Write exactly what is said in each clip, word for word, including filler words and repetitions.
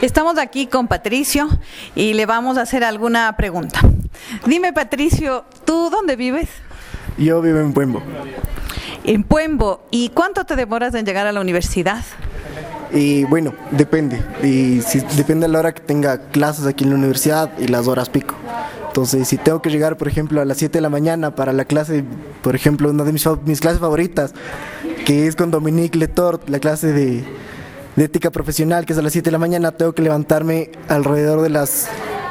Estamos aquí con Patricio y le vamos a hacer alguna pregunta. Dime, Patricio, ¿tú dónde vives? Yo vivo en Puembo. En Puembo. ¿Y cuánto te demoras en llegar a la universidad? Y bueno, depende. Y si, depende de la hora que tenga clases aquí en la universidad y las horas pico. Entonces, si tengo que llegar, por ejemplo, a las siete de la mañana para la clase, por ejemplo, una de mis, mis clases favoritas, que es con Dominique Letort, la clase de, de ética profesional, que es a las siete de la mañana, tengo que levantarme alrededor de las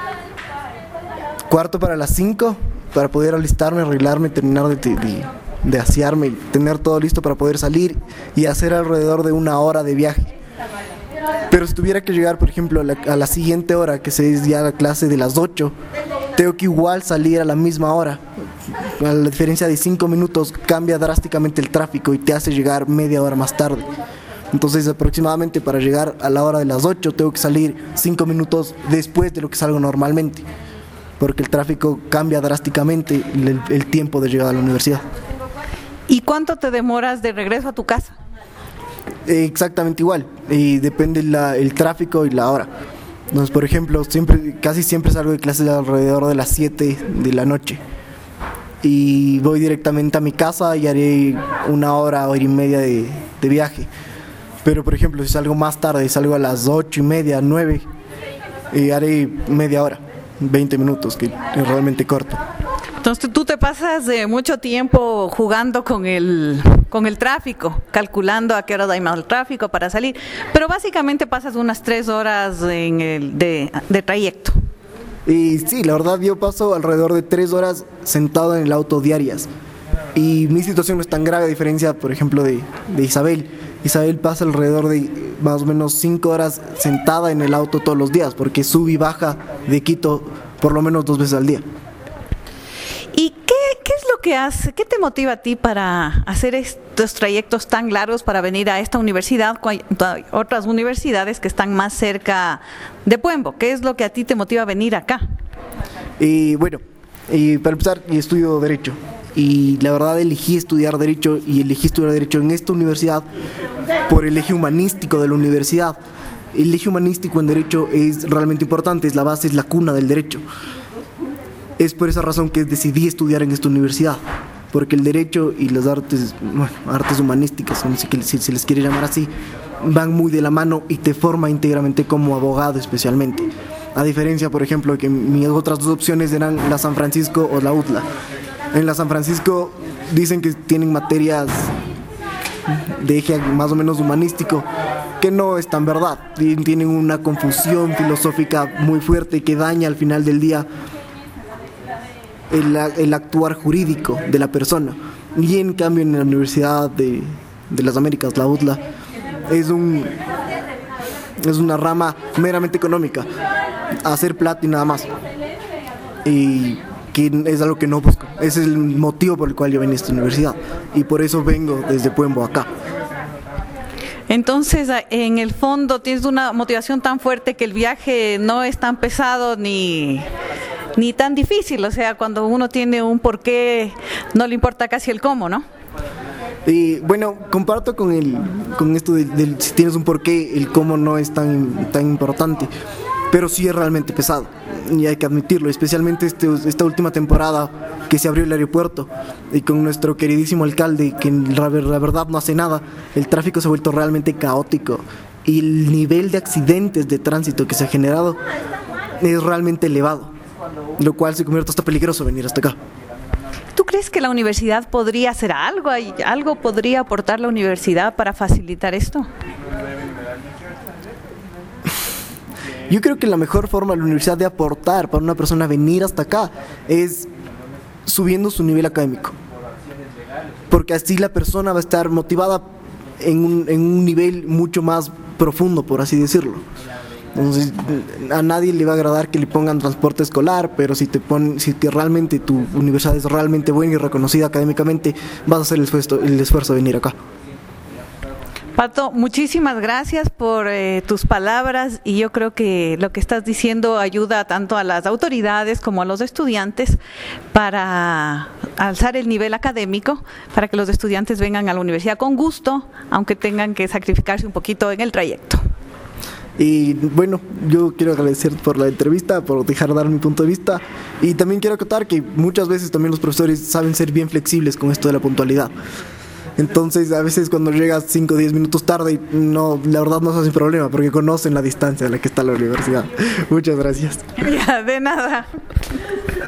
cuarto para las cinco para poder alistarme, arreglarme, terminar de, de, de asearme, tener todo listo para poder salir y hacer alrededor de una hora de viaje. Pero si tuviera que llegar, por ejemplo, a la, a la siguiente hora, que es ya la clase de las ocho, tengo que igual salir a la misma hora. A la diferencia de cinco minutos cambia drásticamente el tráfico y te hace llegar media hora más tarde. Entonces, aproximadamente para llegar a la hora de las ocho tengo que salir cinco minutos después de lo que salgo normalmente, porque el tráfico cambia drásticamente el, el tiempo de llegada a la universidad. ¿Y cuánto te demoras de regreso a tu casa? Eh, exactamente igual, y depende la, el tráfico y la hora. Entonces, por ejemplo, siempre, casi siempre salgo de clases alrededor de las siete de la noche y voy directamente a mi casa y haré una hora, hora y media de, de viaje. Pero, por ejemplo, si salgo más tarde, salgo a las ocho y media, nueve, y haré media hora, veinte minutos, que es realmente corto. Entonces tú te pasas de mucho tiempo jugando con el, con el tráfico, calculando a qué horas hay más tráfico para salir, pero básicamente pasas unas tres horas en el de, de trayecto. Y sí, la verdad yo paso alrededor de tres horas sentado en el auto diarias, y mi situación no es tan grave a diferencia, por ejemplo, de, de Isabel. Isabel pasa alrededor de más o menos cinco horas sentada en el auto todos los días, porque sube y baja de Quito por lo menos dos veces al día. ¿Y qué, qué es lo que hace, qué te motiva a ti para hacer estos trayectos tan largos para venir a esta universidad, cuando hay otras universidades que están más cerca de Puembo? ¿Qué es lo que a ti te motiva a venir acá? Y bueno, y para empezar, yo estudio Derecho. Y la verdad elegí estudiar Derecho y elegí estudiar Derecho en esta universidad por el eje humanístico de la universidad. El eje humanístico en Derecho es realmente importante, es la base, es la cuna del Derecho. Es por esa razón que decidí estudiar en esta universidad, porque el derecho y las artes, bueno, artes humanísticas, si se les quiere llamar así, van muy de la mano y te forma íntegramente como abogado especialmente. A diferencia, por ejemplo, que mis otras dos opciones eran la San Francisco o la U T L A. En la San Francisco dicen que tienen materias de eje más o menos humanístico, que no es tan verdad. Tienen una confusión filosófica muy fuerte que daña al final del día El, el actuar jurídico de la persona. Y en cambio en la Universidad de, de las Américas, la U T L A, es un es una rama meramente económica, hacer plata y nada más, y que es algo que no busco. Ese es el motivo por el cual yo venía a esta universidad y por eso vengo desde Puembo acá. Entonces, en el fondo tienes una motivación tan fuerte que el viaje no es tan pesado ni ni tan difícil, o sea, cuando uno tiene un porqué, no le importa casi el cómo, ¿no? Y bueno, comparto con el con esto de, de si tienes un porqué, el cómo no es tan, tan importante, pero sí es realmente pesado, y hay que admitirlo, especialmente este, esta última temporada que se abrió el aeropuerto, y con nuestro queridísimo alcalde, que la, la verdad no hace nada, el tráfico se ha vuelto realmente caótico, y el nivel de accidentes de tránsito que se ha generado es realmente elevado, lo cual se convierte hasta peligroso venir hasta acá. ¿Tú crees que la universidad podría hacer algo? ¿Algo podría aportar la universidad para facilitar esto? Yo creo que la mejor forma de la universidad de aportar para una persona venir hasta acá es subiendo su nivel académico, porque así la persona va a estar motivada en un, en un nivel mucho más profundo, por así decirlo. Entonces, a nadie le va a agradar que le pongan transporte escolar, pero si te ponen, si te realmente tu universidad es realmente buena y reconocida académicamente, vas a hacer el esfuerzo, el esfuerzo de venir acá. Pato, muchísimas gracias por eh, tus palabras, y yo creo que lo que estás diciendo ayuda tanto a las autoridades como a los estudiantes para alzar el nivel académico, para que los estudiantes vengan a la universidad con gusto, aunque tengan que sacrificarse un poquito en el trayecto. Y bueno, yo quiero agradecer por la entrevista, por dejar dar mi punto de vista, y también quiero acotar que muchas veces también los profesores saben ser bien flexibles con esto de la puntualidad. Entonces a veces cuando llegas cinco o diez minutos tarde, no, la verdad no se hace problema porque conocen la distancia a la que está la universidad. Muchas gracias. Ya, de nada.